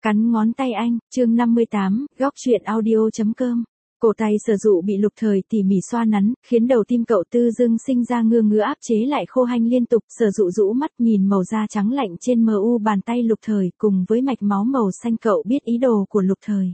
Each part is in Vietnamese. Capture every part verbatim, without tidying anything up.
Cắn ngón tay anh, chương năm mươi tám, góc chuyện audio.com. Cổ tay Sở Dụ bị Lục Thời tỉ mỉ xoa nắn, khiến đầu tim cậu tự dưng sinh ra ngứa ngứa áp chế lại khô hanh liên tục. Sở Dụ rũ mắt nhìn màu da trắng lạnh trên mờ u bàn tay Lục Thời cùng với mạch máu màu xanh, cậu biết ý đồ của Lục Thời.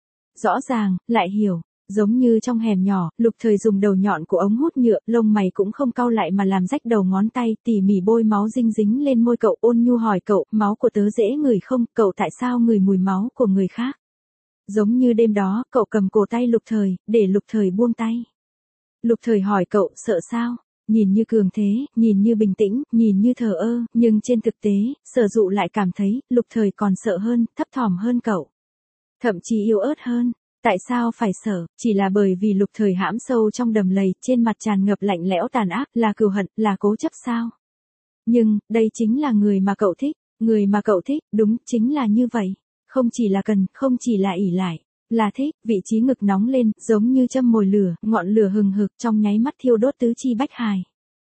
Rõ ràng, lại hiểu. Giống như trong hẻm nhỏ, Lục Thời dùng đầu nhọn của ống hút nhựa, lông mày cũng không cau lại mà làm rách đầu ngón tay, tỉ mỉ bôi máu dinh dính lên môi cậu, ôn nhu hỏi cậu, máu của tớ dễ ngửi không, cậu tại sao ngửi mùi máu của người khác? Giống như đêm đó, cậu cầm cổ tay Lục Thời, để Lục Thời buông tay. Lục Thời hỏi cậu, sợ sao? Nhìn như cường thế, nhìn như bình tĩnh, nhìn như thờ ơ, nhưng trên thực tế, Sở Dụ lại cảm thấy, Lục Thời còn sợ hơn, thấp thỏm hơn cậu. Thậm chí yếu ớt hơn. Tại sao phải sợ, chỉ là bởi vì Lục Thời hãm sâu trong đầm lầy, trên mặt tràn ngập lạnh lẽo tàn ác, là cừu hận, là cố chấp sao? Nhưng, đây chính là người mà cậu thích, người mà cậu thích, đúng, chính là như vậy. Không chỉ là cần, không chỉ là ỷ lại, là thích, vị trí ngực nóng lên, giống như châm mồi lửa, ngọn lửa hừng hực trong nháy mắt thiêu đốt tứ chi bách hài.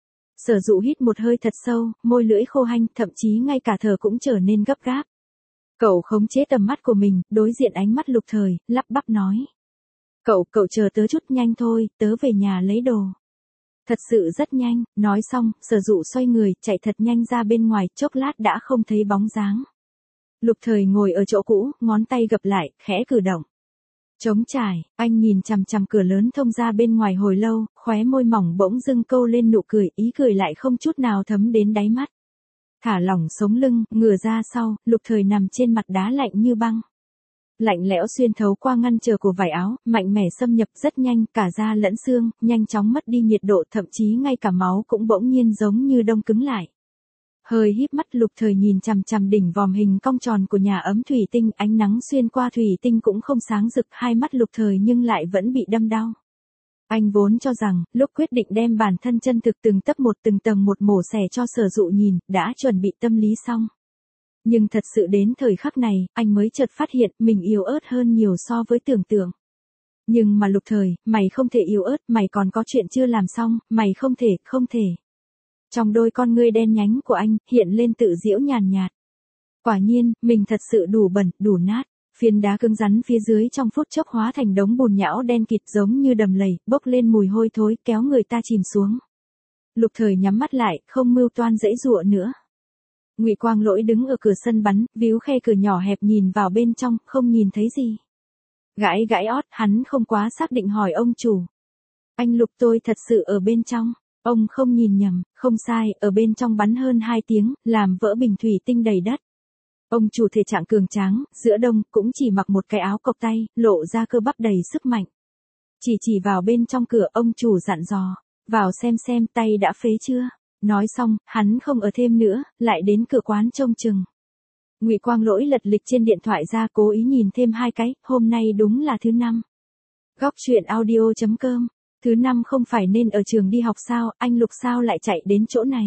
Sở Dụ hít một hơi thật sâu, môi lưỡi khô hanh, thậm chí ngay cả thở cũng trở nên gấp gáp. Cậu khống chế tầm mắt của mình, đối diện ánh mắt Lục Thời, lắp bắp nói. Cậu, cậu chờ tớ chút, nhanh thôi, tớ về nhà lấy đồ. Thật sự rất nhanh, nói xong, Sở Dụ xoay người, chạy thật nhanh ra bên ngoài, chốc lát đã không thấy bóng dáng. Lục Thời ngồi ở chỗ cũ, ngón tay gập lại, khẽ cử động. Trống trải, anh nhìn chằm chằm cửa lớn thông ra bên ngoài hồi lâu, khóe môi mỏng bỗng dưng câu lên nụ cười, ý cười lại không chút nào thấm đến đáy mắt. Thả lỏng sống lưng, ngửa ra sau, Lục Thời nằm trên mặt đá lạnh như băng. Lạnh lẽo xuyên thấu qua ngăn chờ của vải áo, mạnh mẽ xâm nhập rất nhanh, cả da lẫn xương, nhanh chóng mất đi nhiệt độ, thậm chí ngay cả máu cũng bỗng nhiên giống như đông cứng lại. Hơi híp mắt, Lục Thời nhìn chằm chằm đỉnh vòm hình cong tròn của nhà ấm thủy tinh, ánh nắng xuyên qua thủy tinh cũng không sáng rực, hai mắt Lục Thời nhưng lại vẫn bị đâm đau. Anh vốn cho rằng, lúc quyết định đem bản thân chân thực từng tấc một từng tầng một mổ xẻ cho Sở Dụ nhìn, đã chuẩn bị tâm lý xong. Nhưng thật sự đến thời khắc này, anh mới chợt phát hiện mình yếu ớt hơn nhiều so với tưởng tượng. Nhưng mà Lục Thời, mày không thể yếu ớt, mày còn có chuyện chưa làm xong, mày không thể, không thể. Trong đôi con ngươi đen nhánh của anh, hiện lên tự giễu nhàn nhạt. Quả nhiên, mình thật sự đủ bẩn, đủ nát. Phiến đá cứng rắn phía dưới trong phút chốc hóa thành đống bùn nhão đen kịt giống như đầm lầy, bốc lên mùi hôi thối, kéo người ta chìm xuống. Lục Thời nhắm mắt lại, không mưu toan dãy dụa nữa. Ngụy Quang Lỗi đứng ở cửa sân bắn, víu khe cửa nhỏ hẹp nhìn vào bên trong, không nhìn thấy gì. Gãi gãi ót, hắn không quá xác định hỏi ông chủ. Anh Lục, tôi thật sự ở bên trong. Ông không nhìn nhầm, không sai, ở bên trong bắn hơn hai tiếng, làm vỡ bình thủy tinh đầy đất. Ông chủ thể trạng cường tráng, giữa đông, cũng chỉ mặc một cái áo cộc tay, lộ ra cơ bắp đầy sức mạnh. Chỉ chỉ vào bên trong cửa, ông chủ dặn dò, vào xem xem tay đã phế chưa. Nói xong, hắn không ở thêm nữa, lại đến cửa quán trông chừng. Ngụy Quang Lỗi lật lịch trên điện thoại ra, cố ý nhìn thêm hai cái, hôm nay đúng là thứ năm. Góc chuyện audio.com. Thứ năm không phải nên ở trường đi học sao, anh Lục sao lại chạy đến chỗ này?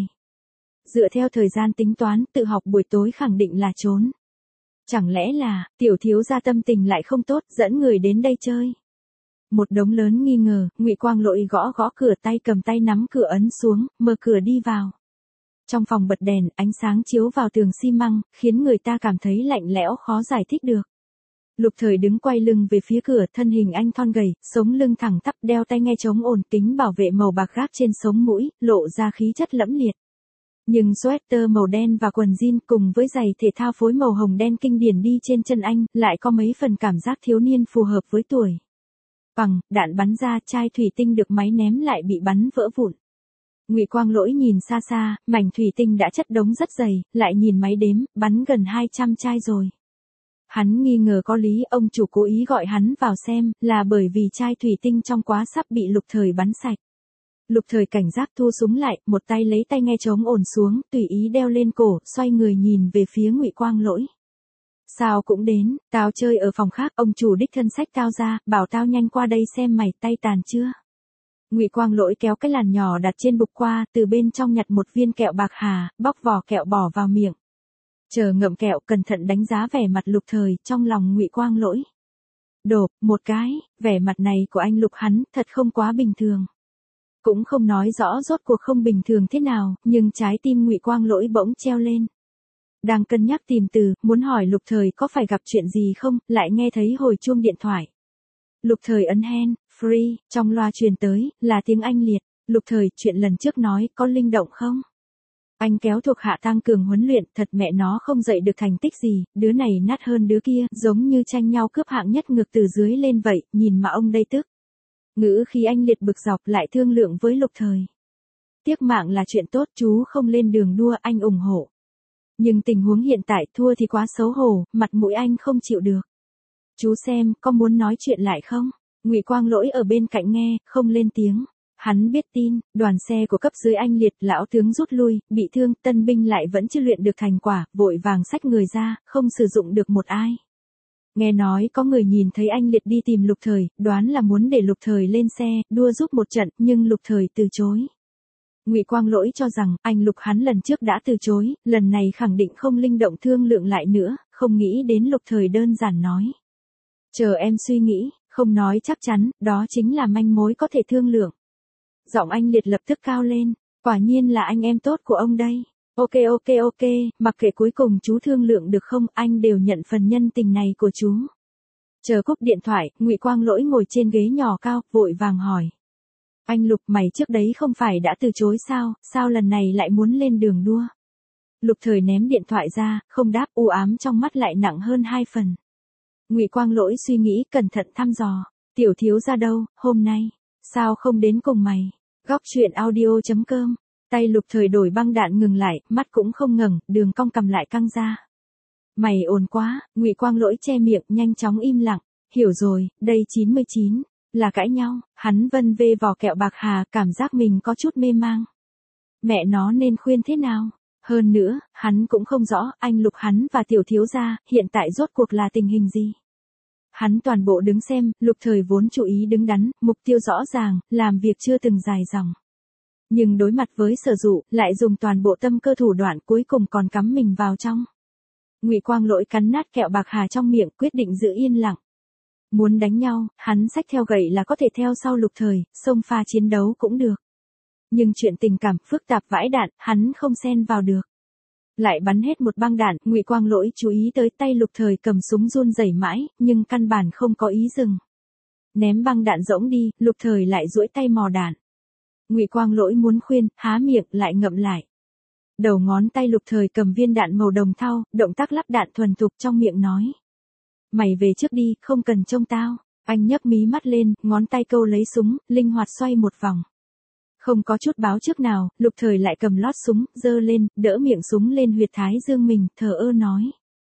Dựa theo thời gian tính toán, tự học buổi tối khẳng định là trốn. Chẳng lẽ là, tiểu thiếu gia tâm tình lại không tốt, dẫn người đến đây chơi? Một đống lớn nghi ngờ, Ngụy Quang Lỗi gõ gõ cửa, tay cầm tay nắm cửa ấn xuống, mở cửa đi vào. Trong phòng bật đèn, ánh sáng chiếu vào tường xi măng, khiến người ta cảm thấy lạnh lẽo khó giải thích được. Lục Thời đứng quay lưng về phía cửa, thân hình anh thon gầy, sống lưng thẳng tắp, đeo tai nghe chống ồn, kính bảo vệ màu bạc gác trên sống mũi, lộ ra khí chất lẫm liệt. Nhưng sweater màu đen và quần jean cùng với giày thể thao phối màu hồng đen kinh điển đi trên chân anh, lại có mấy phần cảm giác thiếu niên phù hợp với tuổi. Bằng, đạn bắn ra, chai thủy tinh được máy ném lại bị bắn vỡ vụn. Ngụy Quang Lỗi nhìn xa xa, mảnh thủy tinh đã chất đống rất dày, lại nhìn máy đếm, bắn gần hai trăm chai rồi. Hắn nghi ngờ có lý, ông chủ cố ý gọi hắn vào xem, là bởi vì chai thủy tinh trong quá sắp bị Lục Thời bắn sạch. Lục Thời cảnh giác thu súng lại, một tay lấy tai nghe chống ồn xuống, tùy ý đeo lên cổ, xoay người nhìn về phía Ngụy Quang Lỗi. Sao cũng đến, tao chơi ở phòng khác, ông chủ đích thân xách tao ra, bảo tao nhanh qua đây xem mày tay tàn chưa. Ngụy Quang Lỗi kéo cái làn nhỏ đặt trên bục qua, từ bên trong nhặt một viên kẹo bạc hà, bóc vỏ kẹo bỏ vào miệng. Chờ ngậm kẹo, cẩn thận đánh giá vẻ mặt Lục Thời, trong lòng Ngụy Quang Lỗi. Đột, một cái, vẻ mặt này của anh Lục hắn, thật không quá bình thường. Cũng không nói rõ rốt cuộc không bình thường thế nào, nhưng trái tim Ngụy Quang Lỗi bỗng treo lên. Đang cân nhắc tìm từ, muốn hỏi Lục Thời có phải gặp chuyện gì không, lại nghe thấy hồi chuông điện thoại. Lục Thời ấn hand, free, trong loa truyền tới, là tiếng Anh Liệt. Lục Thời, chuyện lần trước nói, có linh động không? Anh kéo thuộc hạ tăng cường huấn luyện, thật mẹ nó không dậy được thành tích gì, đứa này nát hơn đứa kia, giống như tranh nhau cướp hạng nhất ngược từ dưới lên vậy, nhìn mà ông đây tức. Ngữ khí anh Liệt bực dọc lại thương lượng với Lục Thời. Tiếc mạng là chuyện tốt, chú không lên đường đua, anh ủng hộ. Nhưng tình huống hiện tại thua thì quá xấu hổ, mặt mũi anh không chịu được. Chú xem, có muốn nói chuyện lại không? Ngụy Quang Lỗi ở bên cạnh nghe, không lên tiếng. Hắn biết tin, đoàn xe của cấp dưới anh Liệt, lão tướng rút lui, bị thương, tân binh lại vẫn chưa luyện được thành quả, vội vàng xách người ra, không sử dụng được một ai. Nghe nói có người nhìn thấy anh Liệt đi tìm Lục Thời, đoán là muốn để Lục Thời lên xe, đua giúp một trận, nhưng Lục Thời từ chối. Ngụy Quang Lỗi cho rằng, anh Lục hắn lần trước đã từ chối, lần này khẳng định không linh động thương lượng lại nữa, không nghĩ đến Lục Thời đơn giản nói. Chờ em suy nghĩ, không nói chắc chắn, đó chính là manh mối có thể thương lượng. Giọng anh Liệt lập tức cao lên, quả nhiên là anh em tốt của ông đây. Ok ok ok, mặc kệ cuối cùng chú thương lượng được không, anh đều nhận phần nhân tình này của chú. Chờ cúp điện thoại, Ngụy Quang Lỗi ngồi trên ghế nhỏ cao, vội vàng hỏi. Anh Lục, mày trước đấy không phải đã từ chối sao, sao lần này lại muốn lên đường đua? Lục Thời ném điện thoại ra, không đáp, u ám trong mắt lại nặng hơn hai phần. Ngụy Quang Lỗi suy nghĩ, cẩn thận thăm dò. Tiểu thiếu ra đâu, hôm nay? Sao không đến cùng mày? Góc truyện audio chấm com. Tay Lục Thời đổi băng đạn ngừng lại, mắt cũng không ngẩng, đường cong cầm lại căng ra. Mày ồn quá, Ngụy Quang Lỗi che miệng, nhanh chóng im lặng. Hiểu rồi, đây chín mươi chín. Là cãi nhau, hắn vân vê vỏ kẹo bạc hà, cảm giác mình có chút mê mang. Mẹ nó nên khuyên thế nào? Hơn nữa, hắn cũng không rõ, anh Lục hắn và tiểu thiếu gia, hiện tại rốt cuộc là tình hình gì? Hắn toàn bộ đứng xem, Lục Thời vốn chú ý đứng đắn, mục tiêu rõ ràng, làm việc chưa từng dài dòng. Nhưng đối mặt với Sở Dụ, lại dùng toàn bộ tâm cơ thủ đoạn, cuối cùng còn cắm mình vào trong. Ngụy Quang Lỗi cắn nát kẹo bạc hà trong miệng, quyết định giữ yên lặng. Muốn đánh nhau, hắn xách theo gậy là có thể theo sau Lục Thời, xông pha chiến đấu cũng được. Nhưng chuyện tình cảm phức tạp vãi đạn, hắn không xen vào được. Lại bắn hết một băng đạn, Ngụy Quang Lỗi chú ý tới tay Lục Thời cầm súng run rẩy mãi, nhưng căn bản không có ý dừng. Ném băng đạn rỗng đi, Lục Thời lại duỗi tay mò đạn. Ngụy Quang Lỗi muốn khuyên, há miệng lại ngậm lại. Đầu ngón tay Lục Thời cầm viên đạn màu đồng thau, động tác lắp đạn thuần thục trong miệng nói. Mày về trước đi, không cần trông tao. Anh nhấc mí mắt lên, ngón tay câu lấy súng, linh hoạt xoay một vòng. Không có chút báo trước nào, Lục Thời lại cầm lót súng, giơ lên, đỡ miệng súng lên huyệt thái dương mình, thờ ơ nói.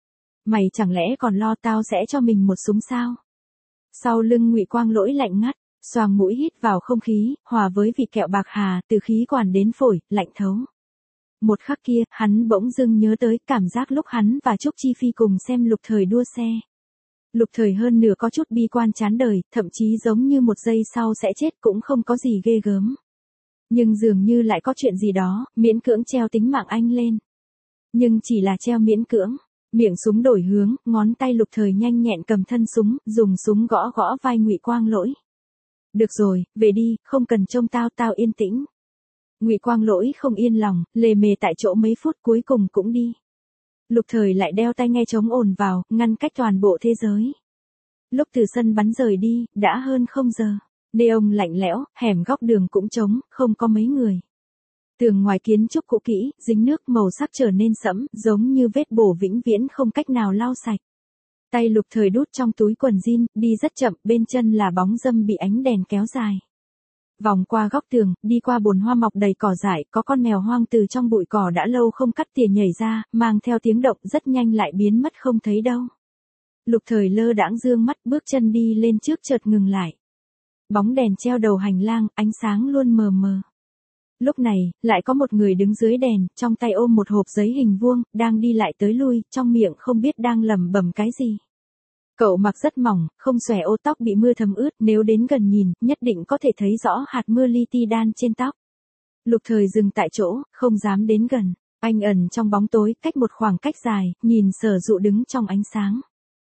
Mày chẳng lẽ còn lo tao sẽ cho mình một súng sao? Sau lưng Ngụy Quang Lỗi lạnh ngắt, xoàng mũi hít vào không khí, hòa với vị kẹo bạc hà, từ khí quản đến phổi, lạnh thấu. Một khắc kia, hắn bỗng dưng nhớ tới cảm giác lúc hắn và Trúc Chi Phi cùng xem Lục Thời đua xe. Lục Thời hơn nửa có chút bi quan chán đời, thậm chí giống như một giây sau sẽ chết cũng không có gì ghê gớm. Nhưng dường như lại có chuyện gì đó, miễn cưỡng treo tính mạng anh lên. Nhưng chỉ là treo miễn cưỡng, miệng súng đổi hướng, ngón tay Lục Thời nhanh nhẹn cầm thân súng, dùng súng gõ gõ vai Ngụy Quang Lỗi. Được rồi, về đi, không cần trông tao, tao yên tĩnh. Ngụy Quang Lỗi không yên lòng, lề mề tại chỗ mấy phút cuối cùng cũng đi. Lục Thời lại đeo tai nghe chống ồn vào, ngăn cách toàn bộ thế giới. Lúc từ sân bắn rời đi, đã hơn không giờ. Neon lạnh lẽo, hẻm góc đường cũng trống, không có mấy người. Tường ngoài kiến trúc cũ kỹ, dính nước màu sắc trở nên sẫm, giống như vết bổ vĩnh viễn không cách nào lau sạch. Tay Lục Thời đút trong túi quần jean, đi rất chậm, bên chân là bóng râm bị ánh đèn kéo dài. Vòng qua góc tường, đi qua bồn hoa mọc đầy cỏ dại, có con mèo hoang từ trong bụi cỏ đã lâu không cắt tỉa nhảy ra, mang theo tiếng động rất nhanh lại biến mất không thấy đâu. Lục Thời lơ đãng dương mắt, bước chân đi lên trước chợt ngừng lại. Bóng đèn treo đầu hành lang, ánh sáng luôn mờ mờ. Lúc này, lại có một người đứng dưới đèn, trong tay ôm một hộp giấy hình vuông, đang đi lại tới lui, trong miệng không biết đang lẩm bẩm cái gì. Cậu mặc rất mỏng, không xòe ô tóc bị mưa thấm ướt, nếu đến gần nhìn, nhất định có thể thấy rõ hạt mưa li ti đan trên tóc. Lục Thời dừng tại chỗ, không dám đến gần. Anh ẩn trong bóng tối, cách một khoảng cách dài, nhìn Sở Dụ đứng trong ánh sáng.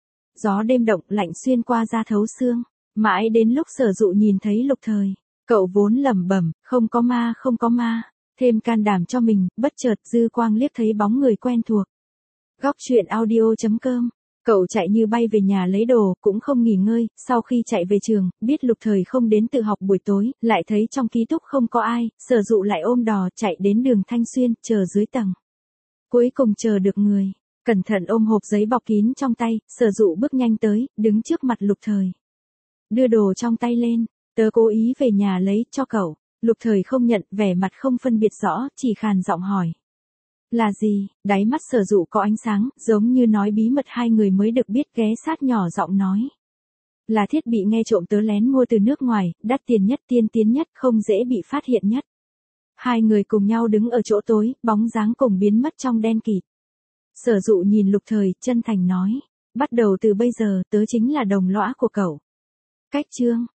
Gió đêm động lạnh xuyên qua da thấu xương. Mãi đến lúc Sở Dụ nhìn thấy Lục Thời, cậu vốn lẩm bẩm, không có ma không có ma, thêm can đảm cho mình, bất chợt dư quang liếc thấy bóng người quen thuộc. Góc chuyện audio chấm com. Cậu chạy như bay về nhà lấy đồ, cũng không nghỉ ngơi, sau khi chạy về trường, biết Lục Thời không đến tự học buổi tối, lại thấy trong ký túc không có ai, Sở Dụ lại ôm đò chạy đến đường Thanh Xuyên, chờ dưới tầng. Cuối cùng chờ được người, cẩn thận ôm hộp giấy bọc kín trong tay, Sở Dụ bước nhanh tới, đứng trước mặt Lục Thời. Đưa đồ trong tay lên, tớ cố ý về nhà lấy cho cậu. Lục Thời không nhận, vẻ mặt không phân biệt rõ, chỉ khàn giọng hỏi. Là gì? Đáy mắt Sở Dụ có ánh sáng, giống như nói bí mật hai người mới được biết, ghé sát nhỏ giọng nói. Là thiết bị nghe trộm tớ lén mua từ nước ngoài, đắt tiền nhất, tiên tiến nhất, không dễ bị phát hiện nhất. Hai người cùng nhau đứng ở chỗ tối, bóng dáng cùng biến mất trong đen kịt. Sở Dụ nhìn Lục Thời, chân thành nói. Bắt đầu từ bây giờ, tớ chính là đồng lõa của cậu. Cách chương.